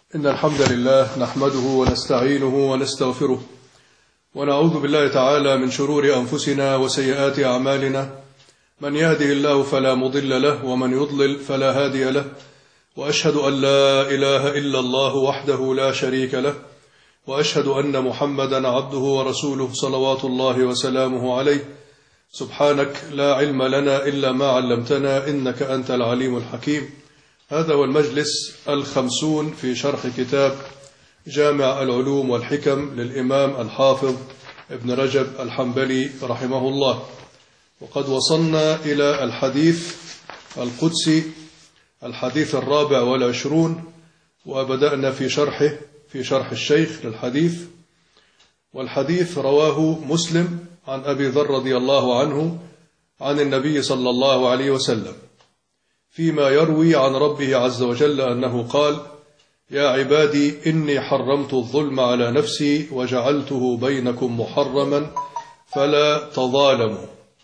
إن الحمد لله نحمده ونستعينه ونستغفره ونعوذ بالله تعالى من شرور أنفسنا وسيئات أعمالنا. من يهده الله فلا مضل له ومن يضلل فلا هادي له، وأشهد أن لا إله إلا الله وحده لا شريك له، وأشهد أن محمدا عبده ورسوله صلوات الله وسلامه عليه. سبحانك لا علم لنا إلا ما علمتنا إنك أنت العليم الحكيم. هذا هو المجلس 50 في شرح كتاب جامع العلوم والحكم للإمام الحافظ ابن رجب الحنبلي رحمه الله. وقد وصلنا إلى الحديث القدسي، الحديث 24، وبدأنا في شرح الشيخ للحديث. والحديث رواه مسلم عن أبي ذر رضي الله عنه عن النبي صلى الله عليه وسلم فيما يروي عن ربه عز وجل أنه قال: يا عبادي إني حرمت الظلم على نفسي وجعلته بينكم محرما فلا تظالموا.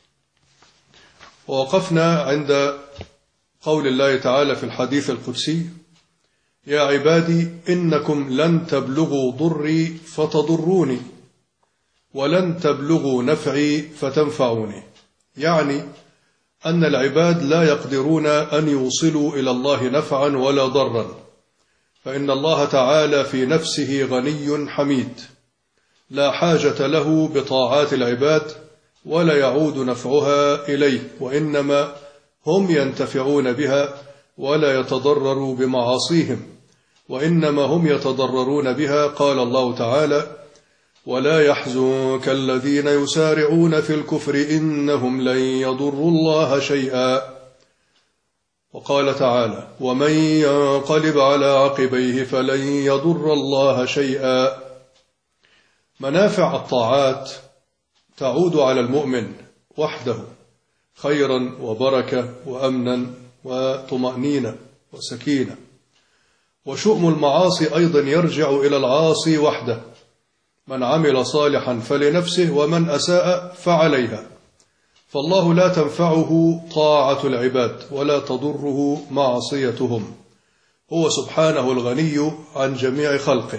ووقفنا عند قول الله تعالى في الحديث القدسي: يا عبادي إنكم لن تبلغوا ضري فتضروني ولن تبلغوا نفعي فتنفعوني. يعني أن العباد لا يقدرون أن يوصلوا إلى الله نفعا ولا ضرا، فإن الله تعالى في نفسه غني حميد لا حاجة له بطاعات العباد ولا يعود نفعها إليه، وإنما هم ينتفعون بها ولا يتضرروا بمعاصيهم، وإنما هم يتضررون بها. قال الله تعالى: ولا يحزنك الذين يسارعون في الكفر إنهم لن يضروا الله شيئا. وقال تعالى: ومن ينقلب على عقبيه فلن يضر الله شيئا. منافع الطاعات تعود على المؤمن وحده خيرا وبركة وأمنا وطمأنينة وسكينة، وشؤم المعاصي أيضا يرجع إلى العاصي وحده. من عمل صالحا فلنفسه ومن أساء فعليها، فالله لا تنفعه طاعة العباد ولا تضره معصيتهم، هو سبحانه الغني عن جميع خلقه.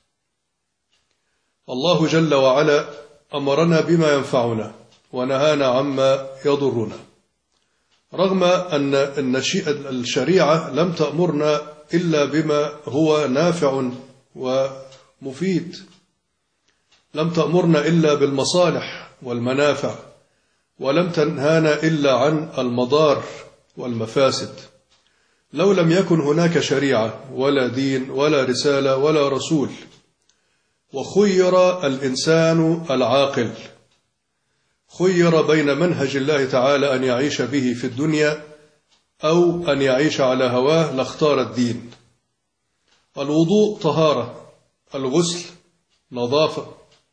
الله جل وعلا أمرنا بما ينفعنا ونهانا عما يضرنا، رغم أن الشريعة لم تأمرنا إلا بما هو نافع ومفيد، لم تأمرنا إلا بالمصالح والمنافع، ولم تنهانا إلا عن المضار والمفاسد. لو لم يكن هناك شريعة ولا دين ولا رسالة ولا رسول، وخير الإنسان العاقل خير بين منهج الله تعالى أن يعيش به في الدنيا أو أن يعيش على هواه، لاختار الدين. الوضوء طهارة، الغسل نظافة،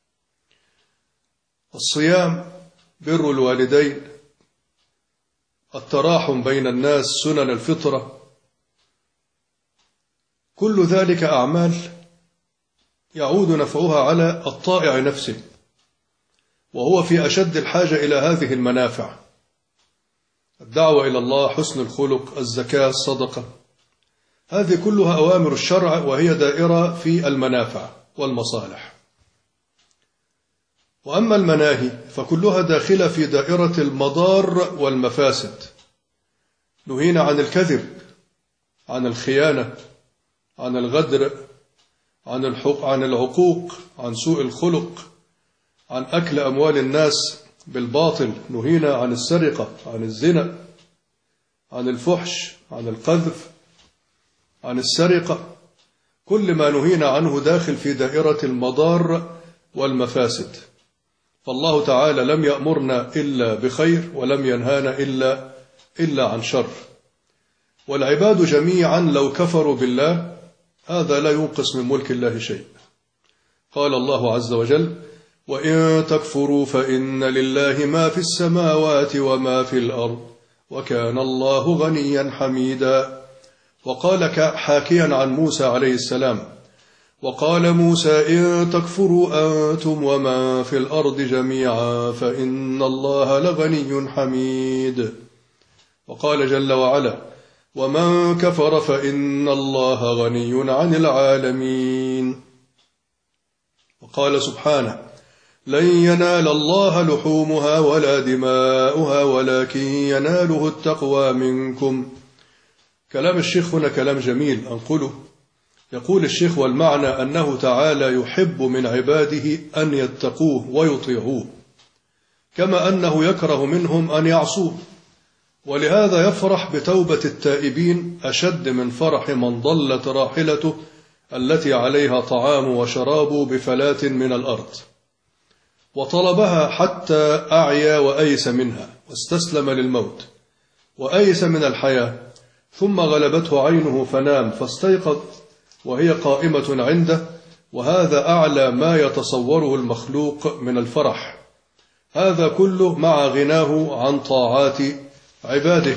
الصيام بر الوالدين، التراحم بين الناس، سنن الفطرة، كل ذلك أعمال يعود نفعها على الطائع نفسه، وهو في أشد الحاجة إلى هذه المنافع. الدعوة إلى الله، حسن الخلق، الزكاة، الصدقة، هذه كلها أوامر الشرع، وهي دائرة في المنافع والمصالح. وأما المناهي فكلها داخلة في دائرة المضار والمفاسد. نهينا عن الكذب، عن الخيانة، عن الغدر، عن العقوق، عن سوء الخلق، عن أكل أموال الناس بالباطل. نهينا عن السرقة، عن الزنا، عن الفحش، عن القذف، عن السرقة. كل ما نهينا عنه داخل في دائرة المضار والمفاسد. فالله تعالى لم يأمرنا إلا بخير ولم ينهانا إلا عن شر. والعباد جميعا لو كفروا بالله هذا لا ينقص من ملك الله شيء. قال الله عز وجل: وإن تكفروا فإن لله ما في السماوات وما في الأرض وكان الله غنيا حميدا. وقال حاكيا عن موسى عليه السلام: وقال موسى إن تكفروا أنتم ومن في الأرض جميعا فإن الله لغني حميد. وقال جل وعلا: ومن كفر فإن الله غني عن العالمين. وقال سبحانه: لن ينال الله لحومها ولا دماؤها ولكن يناله التقوى منكم. كلام الشيخ هنا كلام جميل أنقله. يقول الشيخ: والمعنى أنه تعالى يحب من عباده أن يتقوه ويطيعوه، كما أنه يكره منهم أن يعصوه، ولهذا يفرح بتوبة التائبين أشد من فرح من ضلت راحلته التي عليها طعام وشراب بفلاة من الأرض، وطلبها حتى أعيا وأيس منها واستسلم للموت وأيس من الحياة، ثم غلبته عينه فنام فاستيقظ وهي قائمة عنده، وهذا أعلى ما يتصوره المخلوق من الفرح. هذا كله مع غناه عن طاعات عباده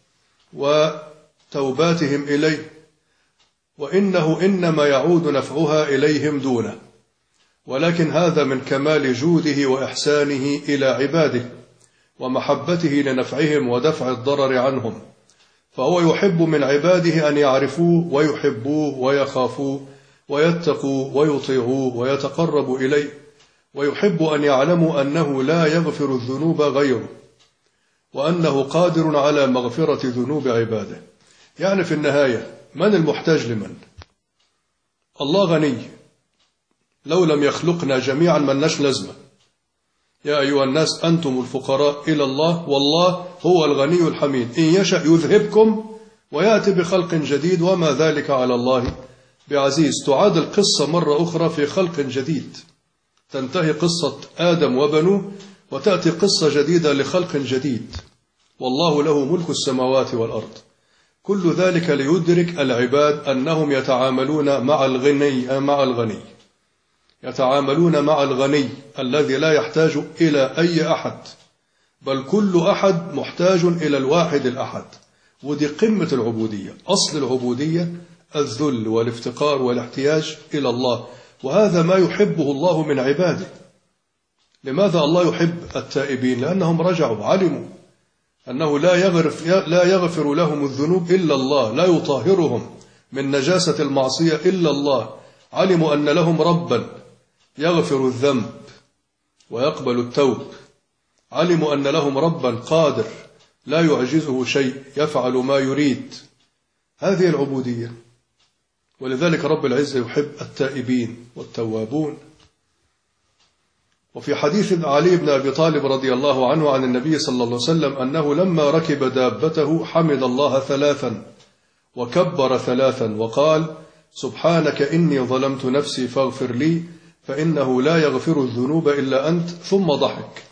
وتوباتهم إليه، وإنه إنما يعود نفعها إليهم دونه، ولكن هذا من كمال جوده وإحسانه إلى عباده ومحبته لنفعهم ودفع الضرر عنهم، فهو يحب من عباده أن يعرفوه ويحبوه ويخافوه ويتقوا ويطيعوه ويتقربوا إليه، ويحب أن يعلموا أنه لا يغفر الذنوب غيره، وأنه قادر على مغفرة ذنوب عباده. يعني في النهاية من المحتاج لمن؟ الله غني، لو لم يخلقنا جميعا مناش لازمة. يا أيها الناس أنتم الفقراء إلى الله والله هو الغني الحميد، إن يشأ يذهبكم ويأتي بخلق جديد وما ذلك على الله بعزيز. تعاد القصة مرة أخرى في خلق جديد، تنتهي قصة آدم وبنوه وتأتي قصة جديدة لخلق جديد، والله له ملك السماوات والأرض. كل ذلك ليدرك العباد أنهم يتعاملون مع الغني، يتعاملون مع الغني الذي لا يحتاج إلى أي أحد، بل كل أحد محتاج إلى الواحد الأحد. ودي قمة العبودية، أصل العبودية الذل والافتقار والاحتياج إلى الله، وهذا ما يحبه الله من عباده. لماذا الله يحب التائبين؟ لأنهم رجعوا، علموا أنه لا يغفر لهم الذنوب إلا الله، لا يطهرهم من نجاسة المعصية إلا الله، علموا أن لهم ربا يغفر الذنب ويقبل التوب، علموا أن لهم ربا قادر لا يعجزه شيء يفعل ما يريد. هذه العبودية، ولذلك رب العزة يحب التائبين والتوابون. وفي حديث علي بن أبي طالب رضي الله عنه عن النبي صلى الله عليه وسلم أنه لما ركب دابته حمد الله 3 وكبر 3 وقال: سبحانك إني ظلمت نفسي فاغفر لي فإنه لا يغفر الذنوب إلا أنت، ثم ضحك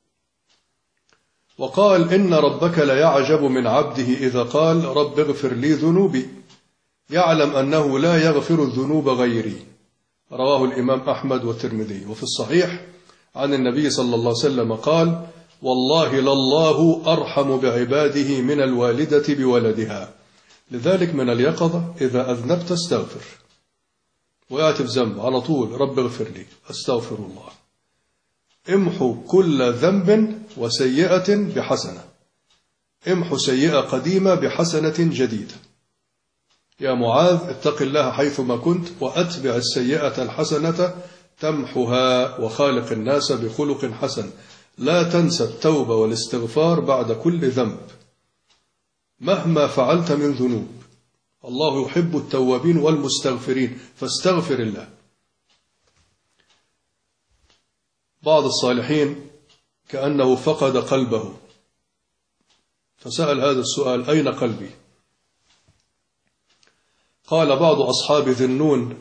وقال: إن ربك ليعجب من عبده إذا قال رب اغفر لي ذنوبي، يعلم أنه لا يغفر الذنوب غيري. رواه الإمام أحمد والترمذي. وفي الصحيح عن النبي صلى الله عليه وسلم قال: والله لله أرحم بعباده من الوالدة بولدها. لذلك من اليقظة إذا أذنبت استغفر، ويأتي بذنب على طول رب اغفر لي، أستغفر الله. امحو كل ذنب وسيئة بحسنة، امحو سيئة قديمة بحسنة جديدة. يا معاذ اتق الله حيثما كنت وأتبع السيئة الحسنة تمحها وخالق الناس بخلق حسن. لا تنسى التوبة والاستغفار بعد كل ذنب مهما فعلت من ذنوب. الله يحب التوابين والمستغفرين، فاستغفر الله. بعض الصالحين كأنه فقد قلبه فسأل هذا السؤال: أين قلبي؟ قال بعض أصحاب ذنون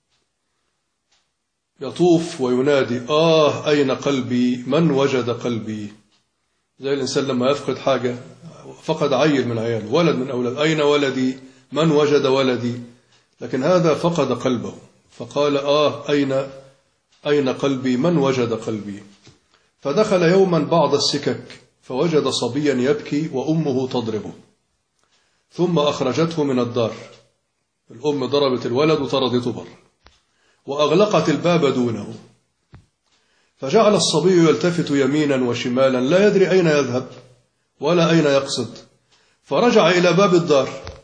يطوف وينادي: أين قلبي؟ من وجد قلبي؟ زي الإنسان لما يفقد حاجة، فقد عيل من عيال، ولد من أولاد، أين ولدي؟ من وجد ولدي؟ لكن هذا فقد قلبه فقال: أين قلبي؟ من وجد قلبي؟ فدخل يوما بعض السكك فوجد صبيا يبكي وأمه تضربه، ثم أخرجته من الدار. الأم ضربت الولد وطردته بره وأغلقت الباب دونه، فجعل الصبي يلتفت يمينا وشمالا لا يدري أين يذهب ولا أين يقصد، فرجع إلى باب الدار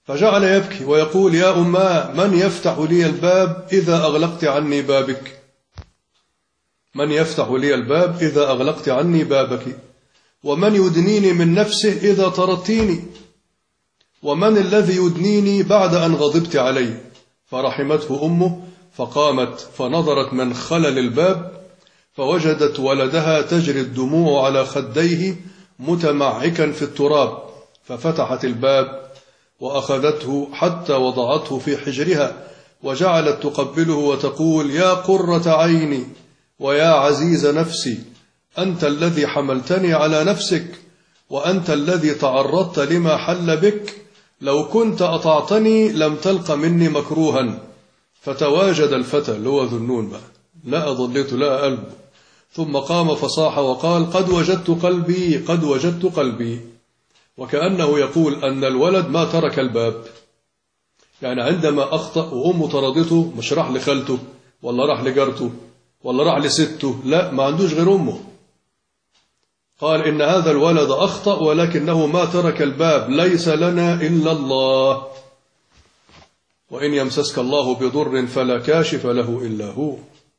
فجعل يبكي ويقول: يا أماه، من يفتح لي الباب إذا أغلقت عني بابك؟ من يفتح لي الباب إذا أغلقت عني بابك؟ ومن يدنيني من نفسه إذا طردتيني؟ ومن الذي يدنيني بعد أن غضبت علي؟ فرحمته أمه فقامت فنظرت من خلل الباب فوجدت ولدها تجري الدموع على خديه متمعكا في التراب، ففتحت الباب وأخذته حتى وضعته في حجرها وجعلت تقبله وتقول: يا قرة عيني ويا عزيز نفسي، أنت الذي حملتني على نفسك، وأنت الذي تعرضت لما حل بك، لو كنت أطعتني لم تلق مني مكروها. فتواجد الفتى اللي هو ذو النون بقى، لا ضليت لا قلب، ثم قام فصاح وقال: قد وجدت قلبي، قد وجدت قلبي. وكأنه يقول أن الولد ما ترك الباب، يعني عندما أخطأ وأمه طردته مش راح لخالته ولا راح لجارته ولا راح لسته، لا، ما عندوش غير أمه. قال: إن هذا الولد أخطأ ولكنه ما ترك الباب، ليس لنا إلا الله، وإن يمسسك الله بضر فلا كاشف له إلا هو.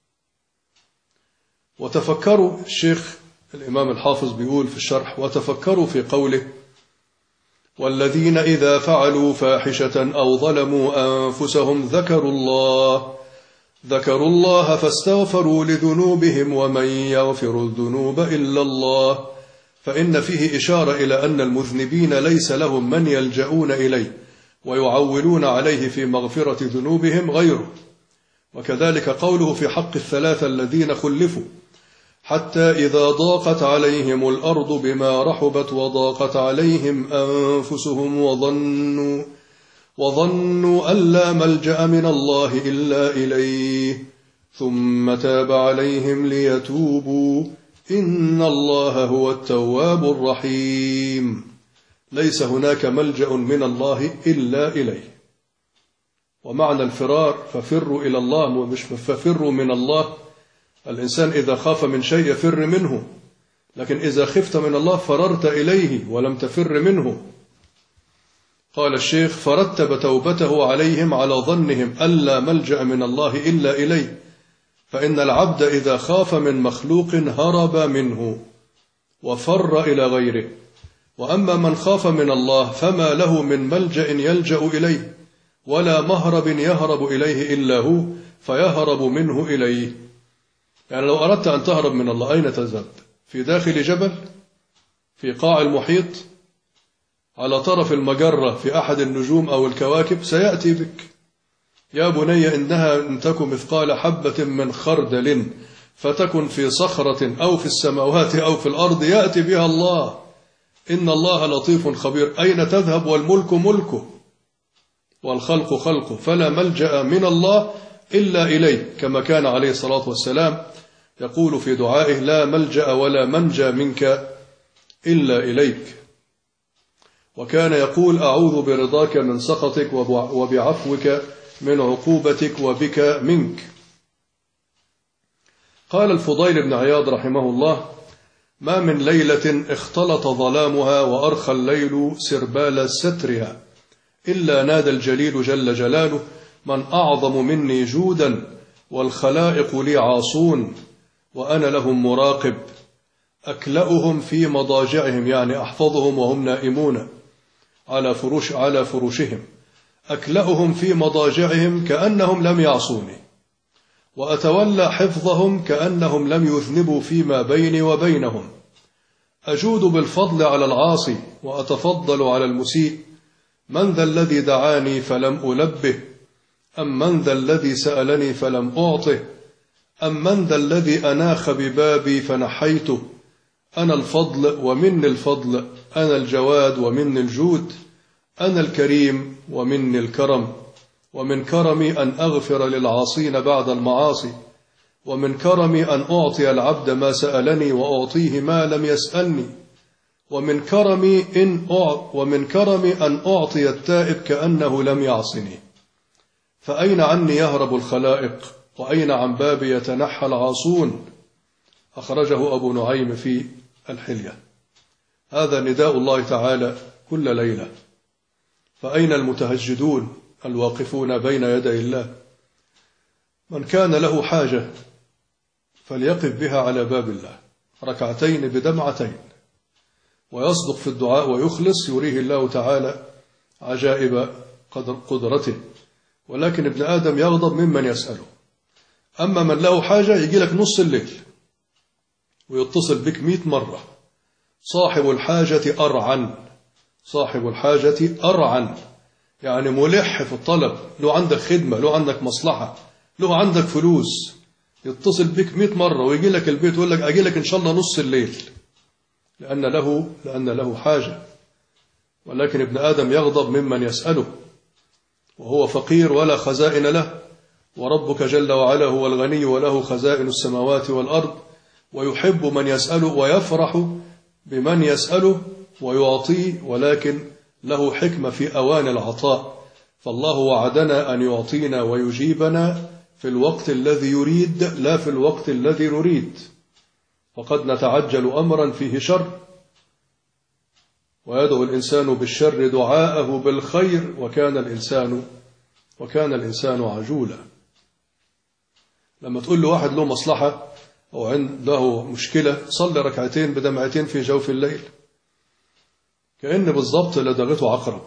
وتفكروا، الشيخ الإمام الحافظ بيقول في الشرح: وتفكروا في قوله: والذين إذا فعلوا فاحشة أو ظلموا أنفسهم ذكروا الله فاستغفروا لذنوبهم ومن يغفر الذنوب إلا الله. فإن فيه إشارة إلى أن المذنبين ليس لهم من يلجؤون إليه ويعولون عليه في مغفرة ذنوبهم غيره. وكذلك قوله في حق الثلاثة الذين خلفوا: حتى إذا ضاقت عليهم الأرض بما رحبت وضاقت عليهم أنفسهم وظنوا أن لا ملجأ من الله إلا إليه ثم تاب عليهم ليتوبوا إن الله هو التواب الرحيم. ليس هناك ملجأ من الله إلا إليه. ومعنى الفرار: ففروا إلى الله، مش ففروا من الله. الإنسان إذا خاف من شيء يفر منه، لكن إذا خفت من الله فررت إليه ولم تفر منه. قال الشيخ: فرتب توبته عليهم على ظنهم ألا ملجأ من الله إلا إليه، فإن العبد إذا خاف من مخلوق هرب منه وفر إلى غيره، وأما من خاف من الله فما له من ملجأ يلجأ إليه ولا مهرب يهرب إليه إلا هو، فيهرب منه إليه. يعني لو أردت أن تهرب من الله أين تذهب؟ في داخل جبل؟ في قاع المحيط؟ على طرف المجرة في أحد النجوم أو الكواكب؟ سيأتي بك. يا بني إنها إن تك مثقال حبة من خردل فتكن في صخرة أو في السماوات أو في الأرض يأتي بها الله، إن الله لطيف خبير. أين تذهب والملك ملكه والخلق خلقه؟ فلا ملجأ من الله إلا إليه، كما كان عليه الصلاة والسلام يقول في دعائه: لا ملجأ ولا منجى منك إلا إليك. وكان يقول: أعوذ برضاك من سخطك وبعفوك من عقوبتك وبك منك. قال الفضيل بن عياض رحمه الله: ما من ليلة اختلط ظلامها وأرخى الليل سربال سترها إلا نادى الجليل جل جلاله: من أعظم مني جودا والخلائق لي عاصون وأنا لهم مراقب، أكلأهم في مضاجعهم، يعني أحفظهم وهم نائمون على فروشهم، أكلأهم في مضاجعهم كأنهم لم يعصوني، وأتولى حفظهم كأنهم لم يذنبوا فيما بيني وبينهم، أجود بالفضل على العاصي وأتفضل على المسيء. من ذا الذي دعاني فلم ألبه؟ أم من ذا الذي سألني فلم أعطه؟ أم من ذا الذي أناخ ببابي فنحيته؟ أنا الفضل ومني الفضل، أنا الجواد ومني الجود، أنا الكريم ومني الكرم، ومن كرمي أن أغفر للعاصين بعد المعاصي، ومن كرمي أن أعطي العبد ما سألني وأعطيه ما لم يسألني، ومن كرمي أن أعطي التائب كأنه لم يعصني. فأين عني يهرب الخلائق وأين عن بابي يتنحى العاصون؟ أخرجه أبو نعيم في الحلية. هذا نداء الله تعالى كل ليلة فأين المتهجدون الواقفون بين يدي الله؟ من كان له حاجة فليقف بها على باب الله ركعتين بدمعتين، ويصدق في الدعاء ويخلص، يريه الله تعالى عجائب قدرته. ولكن ابن آدم يغضب ممن يسأله. أما من له حاجة يجي لك نص الليل ويتصل بك 100 مرة. صاحب الحاجة أرعن، صاحب الحاجة أرعن، يعني ملح في الطلب، له عندك خدمة، له عندك مصلحة، له عندك فلوس، يتصل بك 100 مرة ويجي لك البيت ويقول لك أجي لك إن شاء الله نص الليل، لأن له حاجة. ولكن ابن آدم يغضب ممن يسأله وهو فقير ولا خزائن له، وربك جل وعلا هو الغني وله خزائن السماوات والأرض، ويحب من يسأله ويفرح بمن يسأله ويعطيه، ولكن له حكمة في أوان العطاء. فالله وعدنا أن يعطينا ويجيبنا في الوقت الذي يريد لا في الوقت الذي نريد. وقد نتعجل أمرا فيه شر، ويدعو الإنسان بالشر دعاءه بالخير، وكان الإنسان عجولا. لما تقول له واحد له مصلحة أو عنده مشكلة صلي ركعتين بدمعتين في جوف الليل، كأن بالضبط لدغته عقرب،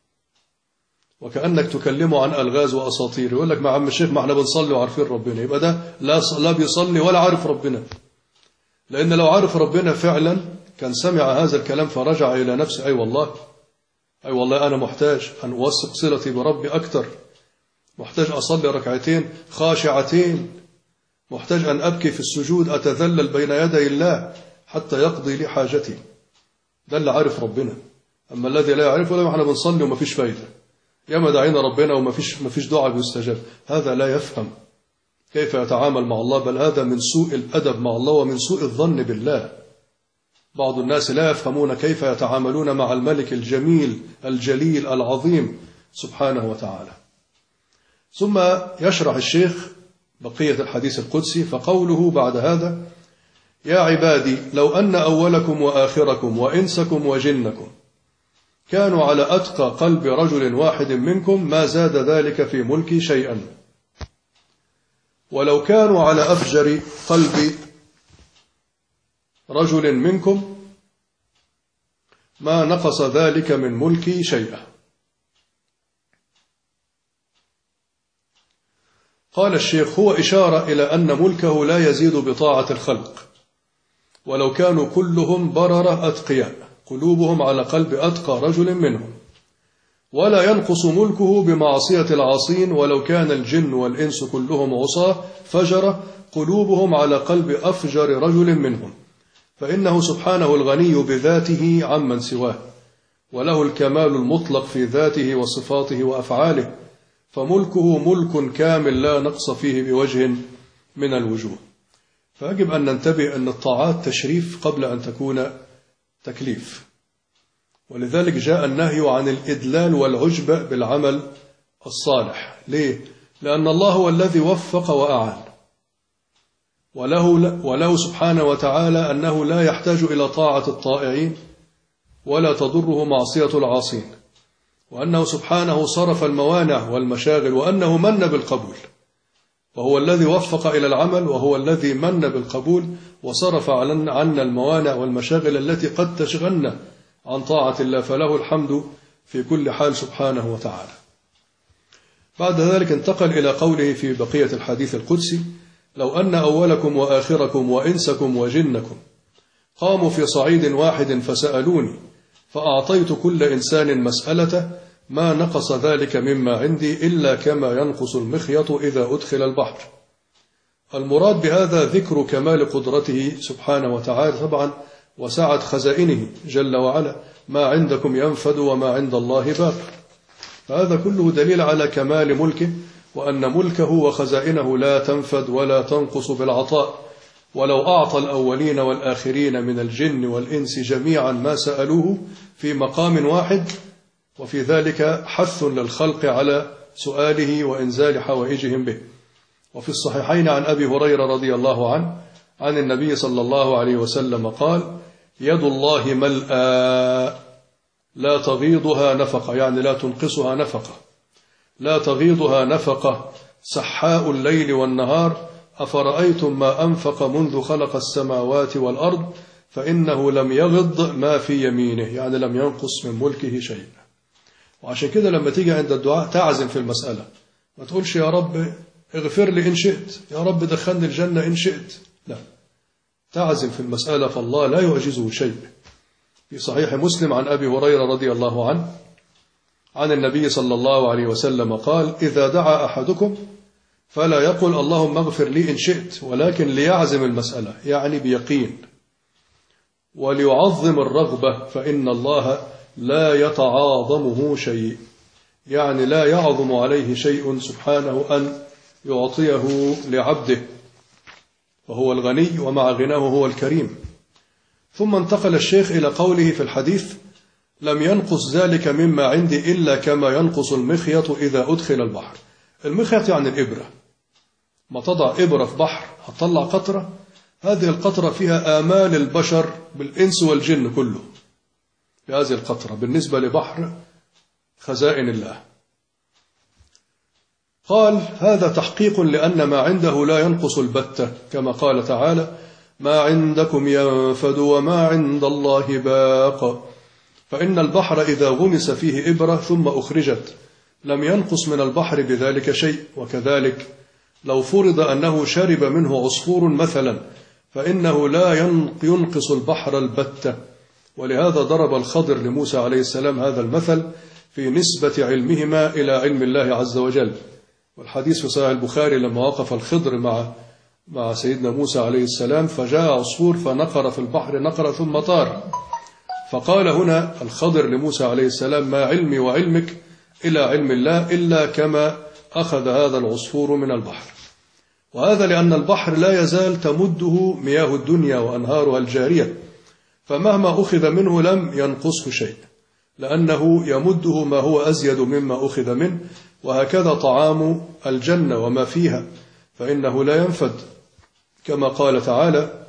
وكأنك تكلمه عن ألغاز وأساطير. يقول لك ما عم الشيخ ما احنا بنصلي وعارفين ربنا، يبقى ده لا بيصلي ولا عارف ربنا. لأن لو عارف ربنا فعلا كان سمع هذا الكلام فرجع إلى نفسه. أي والله أنا محتاج أن أوثق صلتي بربي أكتر، محتاج أصلي ركعتين خاشعتين، محتاج أن أبكي في السجود أتذلل بين يدي الله حتى يقضي لي حاجتي. ده اللي عارف ربنا. أما الذي لا يعرفه لما احنا بنصلي وما فيش فايدة، ياما دعينا ربنا وما فيش دعاء بيستجاب، هذا لا يفهم كيف يتعامل مع الله، بل هذا من سوء الأدب مع الله ومن سوء الظن بالله. بعض الناس لا يفهمون كيف يتعاملون مع الملك الجميل الجليل العظيم سبحانه وتعالى. ثم يشرح الشيخ بقية الحديث القدسي، فقوله بعد هذا: يا عبادي لو أن أولكم وآخركم وإنسكم وجنكم كانوا على أتقى قلب رجل واحد منكم ما زاد ذلك في ملكي شيئا، ولو كانوا على أفجر قلب رجل منكم ما نقص ذلك من ملكي شيئا. قال الشيخ: هو إشارة إلى أن ملكه لا يزيد بطاعة الخلق، ولو كانوا كلهم بررة أتقياء قلوبهم على قلب أتقى رجل منهم، ولا ينقص ملكه بمعصية العاصين، ولو كان الجن والإنس كلهم عصاة فجرة قلوبهم على قلب أفجر رجل منهم، فإنه سبحانه الغني بذاته عمن سواه، وله الكمال المطلق في ذاته وصفاته وأفعاله، فملكه ملك كامل لا نقص فيه بوجه من الوجوه. فيجب أن ننتبه أن الطاعات تشريف قبل أن تكون تكليف، ولذلك جاء النهي عن الإدلال والعجب بالعمل الصالح. ليه؟ لأن الله هو الذي وفق وأعان، وله سبحانه وتعالى أنه لا يحتاج إلى طاعة الطائعين ولا تضره معصية العاصين، وأنه سبحانه صرف الموانع والمشاغل، وأنه من بالقبول، وهو الذي وفق إلى العمل، وهو الذي من بالقبول وصرف عنا الموانع والمشاغل التي قد تشغلنا عن طاعة الله، فله الحمد في كل حال سبحانه وتعالى. بعد ذلك انتقل إلى قوله في بقية الحديث القدسي: لو أن أولكم وآخركم وإنسكم وجنكم قاموا في صعيد واحد فسألوني فأعطيت كل إنسان مسألته ما نقص ذلك مما عندي إلا كما ينقص المخيط إذا أدخل البحر. المراد بهذا ذكر كمال قدرته سبحانه وتعالى طبعا وسعة خزائنه جل وعلا، ما عندكم ينفد وما عند الله باق. فهذا كله دليل على كمال ملكه، وأن ملكه وخزائنه لا تنفد ولا تنقص بالعطاء. ولو أعطى الأولين والآخرين من الجن والإنس جميعا ما سألوه في مقام واحد، وفي ذلك حث للخلق على سؤاله وإنزال حوائجهم به. وفي الصحيحين عن أبي هريرة رضي الله عنه عن النبي صلى الله عليه وسلم قال: يد الله ملأى لا تغيضها نفقة، يعني لا تنقصها نفقة، لا تغيضها نفقة، سحاء الليل والنهار، أفرأيتم ما أنفق منذ خلق السماوات والأرض فإنه لم يغض ما في يمينه، يعني لم ينقص من ملكه شيء. وعشان كده لما تيجي عند الدعاء تعزم في المسألة، ما تقولش يا رب اغفر لي إن شئت، يا رب دخلني الجنة إن شئت، لا، تعزم في المسألة، فالله لا يعجزه شيء. في صحيح مسلم عن أبي هريرة رضي الله عنه عن النبي صلى الله عليه وسلم قال: إذا دعا أحدكم فلا يقل اللهم اغفر لي إن شئت، ولكن ليعزم المسألة، يعني بيقين، وليعظم الرغبة، فإن الله لا يتعاظمه شيء، يعني لا يعظم عليه شيء سبحانه أن يعطيه لعبده، وهو الغني ومع غناه هو الكريم. ثم انتقل الشيخ إلى قوله في الحديث: لم ينقص ذلك مما عندي إلا كما ينقص المخيط إذا أدخل البحر. المخيط يعني الإبرة، ما تضع إبرة في بحر هتطلع قطرة، هذه القطرة فيها آمال البشر بالإنس والجن كله، بهذه القطرة بالنسبة لبحر خزائن الله. قال: هذا تحقيق لأن ما عنده لا ينقص البتة، كما قال تعالى: ما عندكم ينفد وما عند الله باق. فإن البحر إذا غمس فيه إبرة ثم أخرجت لم ينقص من البحر بذلك شيء. وكذلك لو فرض أنه شرب منه عصفور مثلا فإنه لا ينقص البحر البتة. ولهذا ضرب الخضر لموسى عليه السلام هذا المثل في نسبة علمهما إلى علم الله عز وجل. والحديث في صحيح البخاري لما وقف الخضر مع سيدنا موسى عليه السلام فجاء عصفور فنقر في البحر نقر ثم طار، فقال هنا الخضر لموسى عليه السلام: ما علمي وعلمك إلى علم الله إلا كما أخذ هذا العصفور من البحر. وهذا لأن البحر لا يزال تمده مياه الدنيا وأنهارها الجارية، فمهما أخذ منه لم ينقصه شيء، لأنه يمده ما هو أزيد مما أخذ منه. وهكذا طعام الجنة وما فيها، فإنه لا ينفد، كما قال تعالى: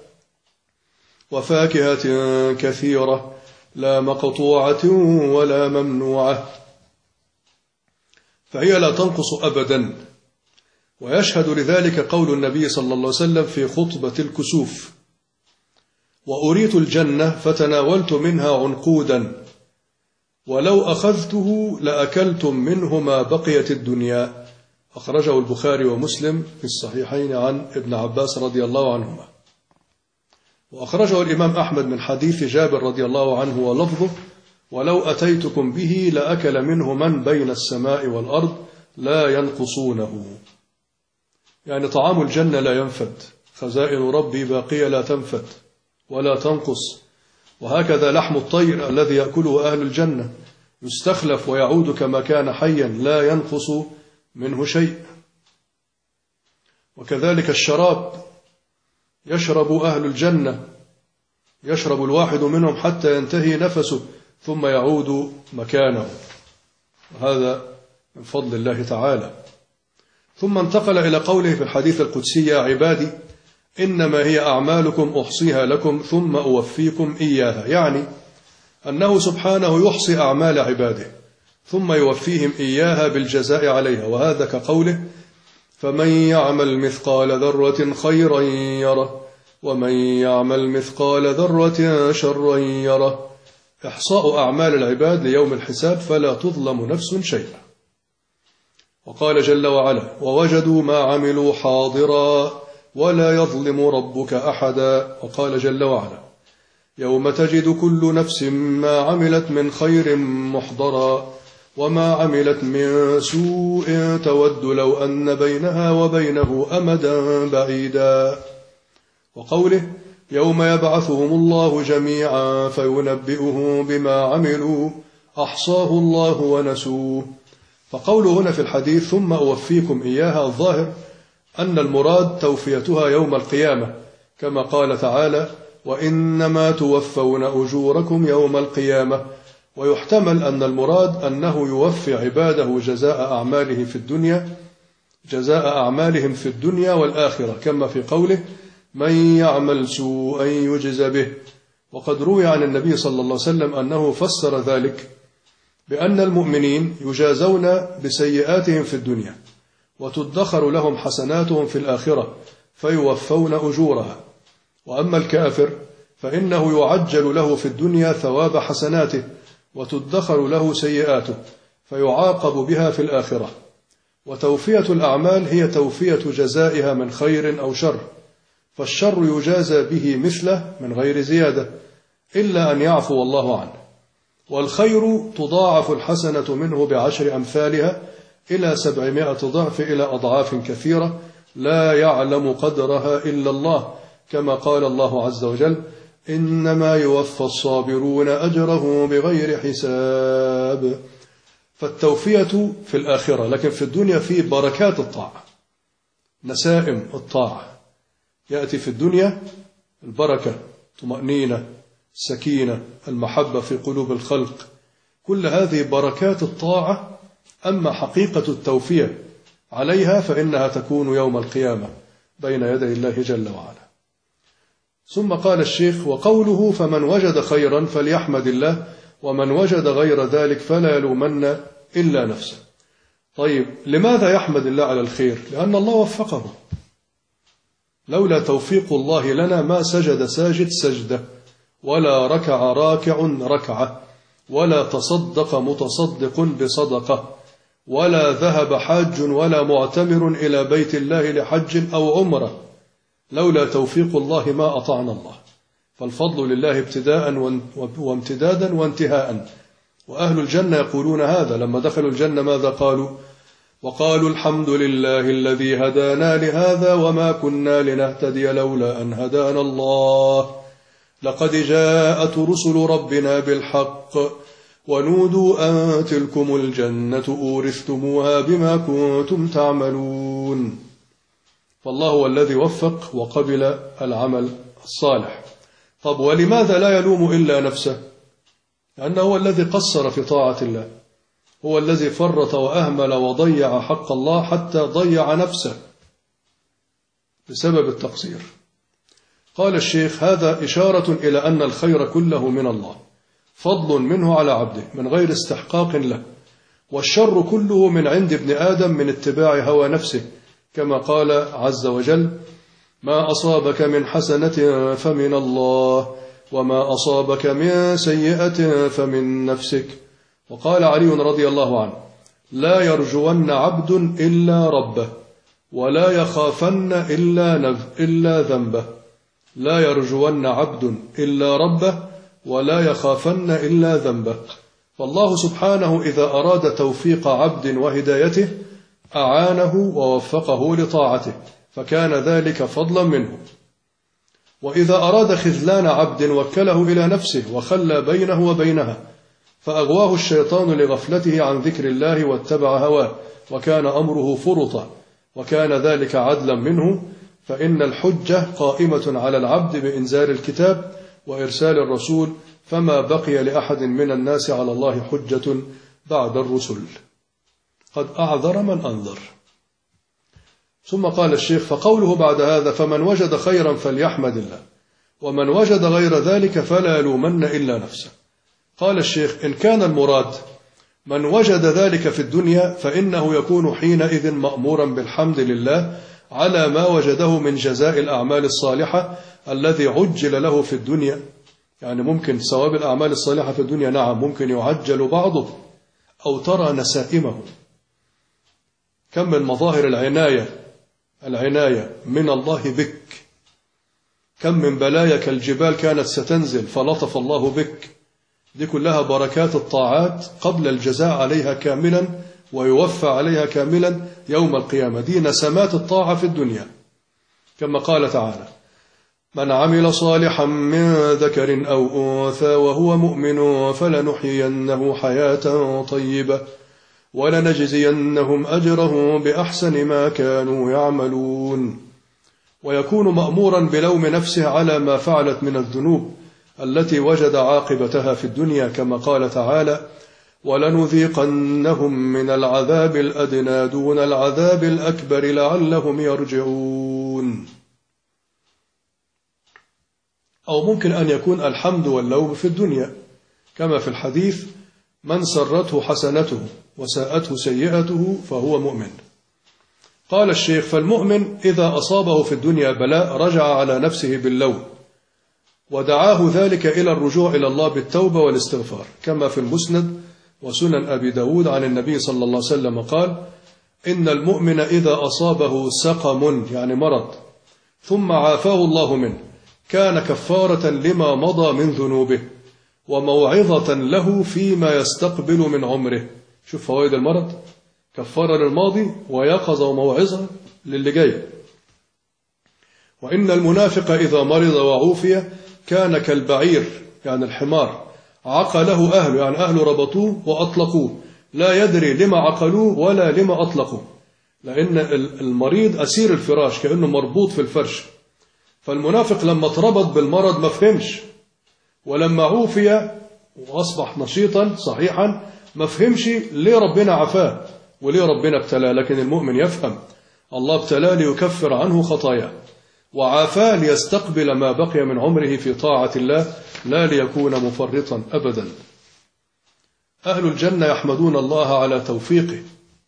وفاكهة كثيرة لا مقطوعة ولا ممنوعة، فهي لا تنقص أبدا. ويشهد لذلك قول النبي صلى الله عليه وسلم في خطبة الكسوف: وأريت الجنة فتناولت منها عنقودا ولو أخذته لأكلتم منه ما بقيت الدنيا. أخرجه البخاري ومسلم في الصحيحين عن ابن عباس رضي الله عنهما. وأخرجه الإمام أحمد من حديث جابر رضي الله عنه ولفظه: ولو أتيتكم به لأكل منه من بين السماء والأرض لا ينقصونه. يعني طعام الجنة لا ينفد، خزائن ربي باقية لا تنفد ولا تنقص. وهكذا لحم الطير الذي يأكله أهل الجنة يستخلف ويعود كما كان حيا لا ينقص منه شيء. وكذلك الشراب يشرب أهل الجنة، يشرب الواحد منهم حتى ينتهي نفسه ثم يعود مكانه، وهذا من فضل الله تعالى. ثم انتقل إلى قوله في الحديث القدسي: يا عبادي إنما هي أعمالكم أحصيها لكم ثم أوفيكم إياها، يعني أنه سبحانه يحصي أعمال عباده ثم يوفيهم إياها بالجزاء عليها. وهذا كقوله: فمن يعمل مثقال ذرة خيرا يره ومن يعمل مثقال ذرة شرا يره. إحصاء أعمال العباد ليوم الحساب فلا تظلم نفس شيئا. وقال جل وعلا: ووجدوا ما عملوا حاضرا ولا يظلم ربك أحدا. وقال جل وعلا: يوم تجد كل نفس ما عملت من خير محضرا وما عملت من سوء تود لو أن بينها وبينه أمدا بعيدا. وقوله: يوم يبعثهم الله جميعا فينبئهم بما عملوا أحصاه الله ونسوه. فقوله هنا في الحديث: ثم أوفيكم إياها، الظاهر أن المراد توفيتها يوم القيامة، كما قال تعالى: وإنما توفون أجوركم يوم القيامة. ويحتمل أن المراد أنه يوفي عباده جزاء أعمالهم في الدنيا والآخرة، كما في قوله: من يعمل سوءا يجز به. وقد روي عن النبي صلى الله عليه وسلم أنه فسر ذلك بأن المؤمنين يجازون بسيئاتهم في الدنيا وتدخر لهم حسناتهم في الآخرة فيوفون أجورها، وأما الكافر فإنه يعجل له في الدنيا ثواب حسناته وتدخر له سيئاته فيعاقب بها في الآخرة. وتوفية الأعمال هي توفية جزائها من خير أو شر، فالشر يجازى به مثله من غير زيادة إلا أن يعفو الله عنه، والخير تضاعف الحسنة منه ب10 أمثالها إلى 700 ضعف إلى أضعاف كثيرة لا يعلم قدرها إلا الله، كما قال الله عز وجل: إنما يوفى الصابرون أجرهم بغير حساب. فالتوفية في الآخرة، لكن في الدنيا في بركات الطاعة، نسائم الطاعة. يأتي في الدنيا البركة، طمأنينة، السكينة، المحبة في قلوب الخلق، كل هذه بركات الطاعة. أما حقيقة التوفية عليها فإنها تكون يوم القيامة بين يدي الله جل وعلا. ثم قال الشيخ: وقوله فمن وجد خيرا فليحمد الله ومن وجد غير ذلك فلا يلومن إلا نفسه. طيب، لماذا يحمد الله على الخير؟ لأن الله وفقه. لولا توفيق الله لنا ما سجد ساجد سجدة، ولا ركع راكع ركعة، ولا تصدق متصدق بصدقة، ولا ذهب حاج ولا معتمر إلى بيت الله لحج أو عمرة. لولا توفيق الله ما أطعنا الله. فالفضل لله ابتداء وامتدادا وانتهاء. وأهل الجنة يقولون هذا لما دخلوا الجنة. ماذا قالوا؟ وقالوا: الحمد لله الذي هدانا لهذا وما كنا لنهتدي لولا أن هدانا الله لقد جاءت رسل ربنا بالحق ونودوا أن تلكم الجنة أورثتموها بما كنتم تعملون. فالله هو الذي وفق وقبل العمل الصالح. طب ولماذا لا يلوم إلا نفسه؟ لأنه هو الذي قصر في طاعة الله، هو الذي فرط وأهمل وضيع حق الله حتى ضيع نفسه بسبب التقصير. قال الشيخ: هذا إشارة إلى أن الخير كله من الله، فضل منه على عبده من غير استحقاق له، والشر كله من عند ابن آدم من اتباع هوى نفسه، كما قال عز وجل: ما أصابك من حسنة فمن الله وما أصابك من سيئة فمن نفسك. وقال علي رضي الله عنه: لا يرجون عبد إلا ربه ولا يخافن إلا ذنبه. لا يرجون عبد إلا ربه ولا يخافن إلا ذنبه. فالله سبحانه إذا أراد توفيق عبد وهدايته أعانه ووفقه لطاعته، فكان ذلك فضلا منه. وإذا أراد خذلان عبد وكله إلى نفسه وخلى بينه وبينها، فأغواه الشيطان لغفلته عن ذكر الله واتبع هواه، وكان أمره فرطا، وكان ذلك عدلا منه. فإن الحجة قائمة على العبد بإنزال الكتاب وإرسال الرسول، فما بقي لأحد من الناس على الله حجة بعد الرسل، قد أعذر من أنذر. ثم قال الشيخ: فقوله بعد هذا فمن وجد خيرا فليحمد الله ومن وجد غير ذلك فلا يلومن إلا نفسه. قال الشيخ: إن كان المراد من وجد ذلك في الدنيا فإنه يكون حينئذ مأمورا بالحمد لله على ما وجده من جزاء الأعمال الصالحة الذي عجل له في الدنيا. يعني ممكن ثواب الأعمال الصالحة في الدنيا، نعم، ممكن يعجل بعضه أو ترى نسائمه. كم من مظاهر العناية من الله بك، كم من بلايا كالجبال كانت ستنزل فلطف الله بك. دي كلها بركات الطاعات قبل الجزاء عليها كاملا ويوفى عليها كاملا يوم القيامة. دي نسمات الطاعة في الدنيا، كما قال تعالى: من عمل صالحا من ذكر أو أنثى وهو مؤمن فلنحيينه حياة طيبة ولنجزينهم أجرهم بأحسن ما كانوا يعملون. ويكون مأمورا بلوم نفسه على ما فعلت من الذنوب التي وجد عاقبتها في الدنيا، كما قال تعالى: ولنذيقنهم من العذاب الأدنى دون العذاب الأكبر لعلهم يرجعون. أو ممكن أن يكون الحمد واللوم في الدنيا، كما في الحديث: من سرته حسنته وساءته سيئته فهو مؤمن. قال الشيخ: فالمؤمن إذا أصابه في الدنيا بلاء رجع على نفسه باللوم، ودعاه ذلك إلى الرجوع إلى الله بالتوبة والاستغفار، كما في المسند وسنن أبي داود عن النبي صلى الله عليه وسلم قال: إن المؤمن إذا أصابه سقم يعني مرض ثم عافاه الله منه كان كفارة لما مضى من ذنوبه وموعظة له فيما يستقبل من عمره. شوف فوائد المرض: كفارة للماضي ويقظة وموعظة للي جاي. وإن المنافق إذا مرض وعوفي كان كالبعير يعني الحمار عقله أهله يعني أهله ربطوه وأطلقوه لا يدري لما عقلوه ولا لما أطلقوه، لأن المريض أسير الفراش كأنه مربوط في الفرش. فالمنافق لما اتربط بالمرض ما فهمش، ولما عوفي وأصبح نشيطا صحيحا ما فهمش ليه ربنا عفاه وليه ربنا ابتلاه. لكن المؤمن يفهم الله ابتلاه ليكفر عنه خطاياه، وعافاه ليستقبل ما بقي من عمره في طاعة الله لا ليكون مفرطا أبدا. أهل الجنة يحمدون الله على توفيقه،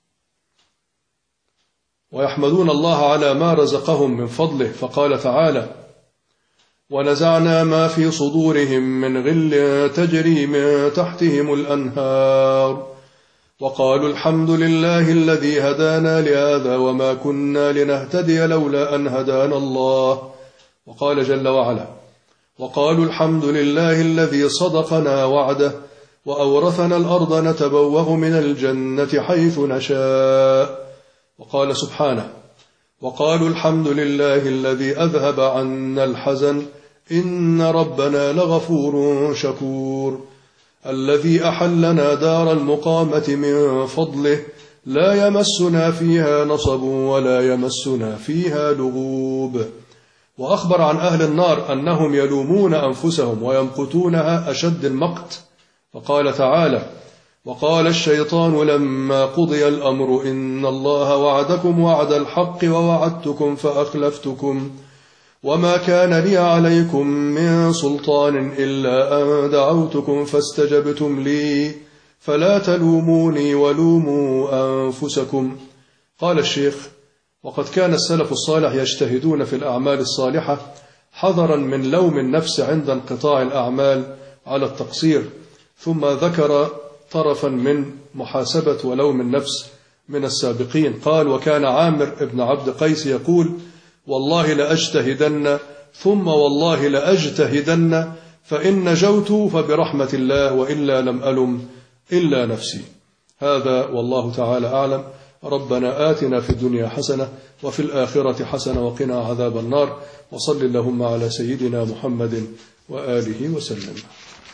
ويحمدون الله على ما رزقهم من فضله، فقال تعالى: ونزعنا ما في صدورهم من غل تجري من تحتهم الأنهار وقالوا الحمد لله الذي هدانا لهذا وما كنا لنهتدي لولا أن هدانا الله. وقال جل وعلا: وقالوا الحمد لله الذي صدقنا وعده وأورثنا الأرض نتبوأ من الجنة حيث نشاء. وقال سبحانه: وقالوا الحمد لله الذي أذهب عنا الحزن إن ربنا لغفور شكور الذي أحلنا دار المقامة من فضله لا يمسنا فيها نصب ولا يمسنا فيها لغوب. وأخبر عن أهل النار أنهم يلومون أنفسهم ويمقتونها أشد المقت، فقال تعالى: وقال الشيطان لما قضي الأمر إن الله وعدكم وعد الحق ووعدتكم فأخلفتكم وما كان لي عليكم من سلطان إلا أن دعوتكم فاستجبتم لي فلا تلوموني ولوموا أنفسكم. قال الشيخ: وقد كان السلف الصالح يجتهدون في الأعمال الصالحة حذرا من لوم النفس عند انقطاع الأعمال على التقصير، ثم ذكر طرفا من محاسبة ولوم النفس من السابقين. قال: وكان عامر ابن عبد قيس يقول: والله لأجتهدن ثم والله لأجتهدن فإن نجوت فبرحمة الله وإلا لم ألم إلا نفسي. هذا والله تعالى أعلم. ربنا آتنا في الدنيا حسنة وفي الآخرة حسنة وقنا عذاب النار، وصل اللهم على سيدنا محمد وآله وسلم.